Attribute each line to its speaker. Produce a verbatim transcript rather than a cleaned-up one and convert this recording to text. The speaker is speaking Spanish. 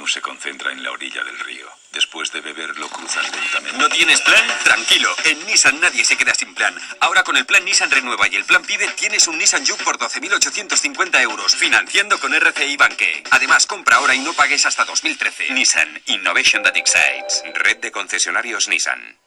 Speaker 1: menú se concentra en la orilla del río. Después de beber, lo cruzan lentamente.
Speaker 2: ¿No tienes plan? Tranquilo. En Nissan nadie se queda sin plan. Ahora con el plan Nissan Renueva y el plan Pibe tienes un Nissan Juke por doce mil ochocientos cincuenta euros, financiando con R C I Banque. Además, compra ahora y no pagues hasta dos mil trece.
Speaker 3: Nissan Innovation that excites. Red de concesionarios Nissan.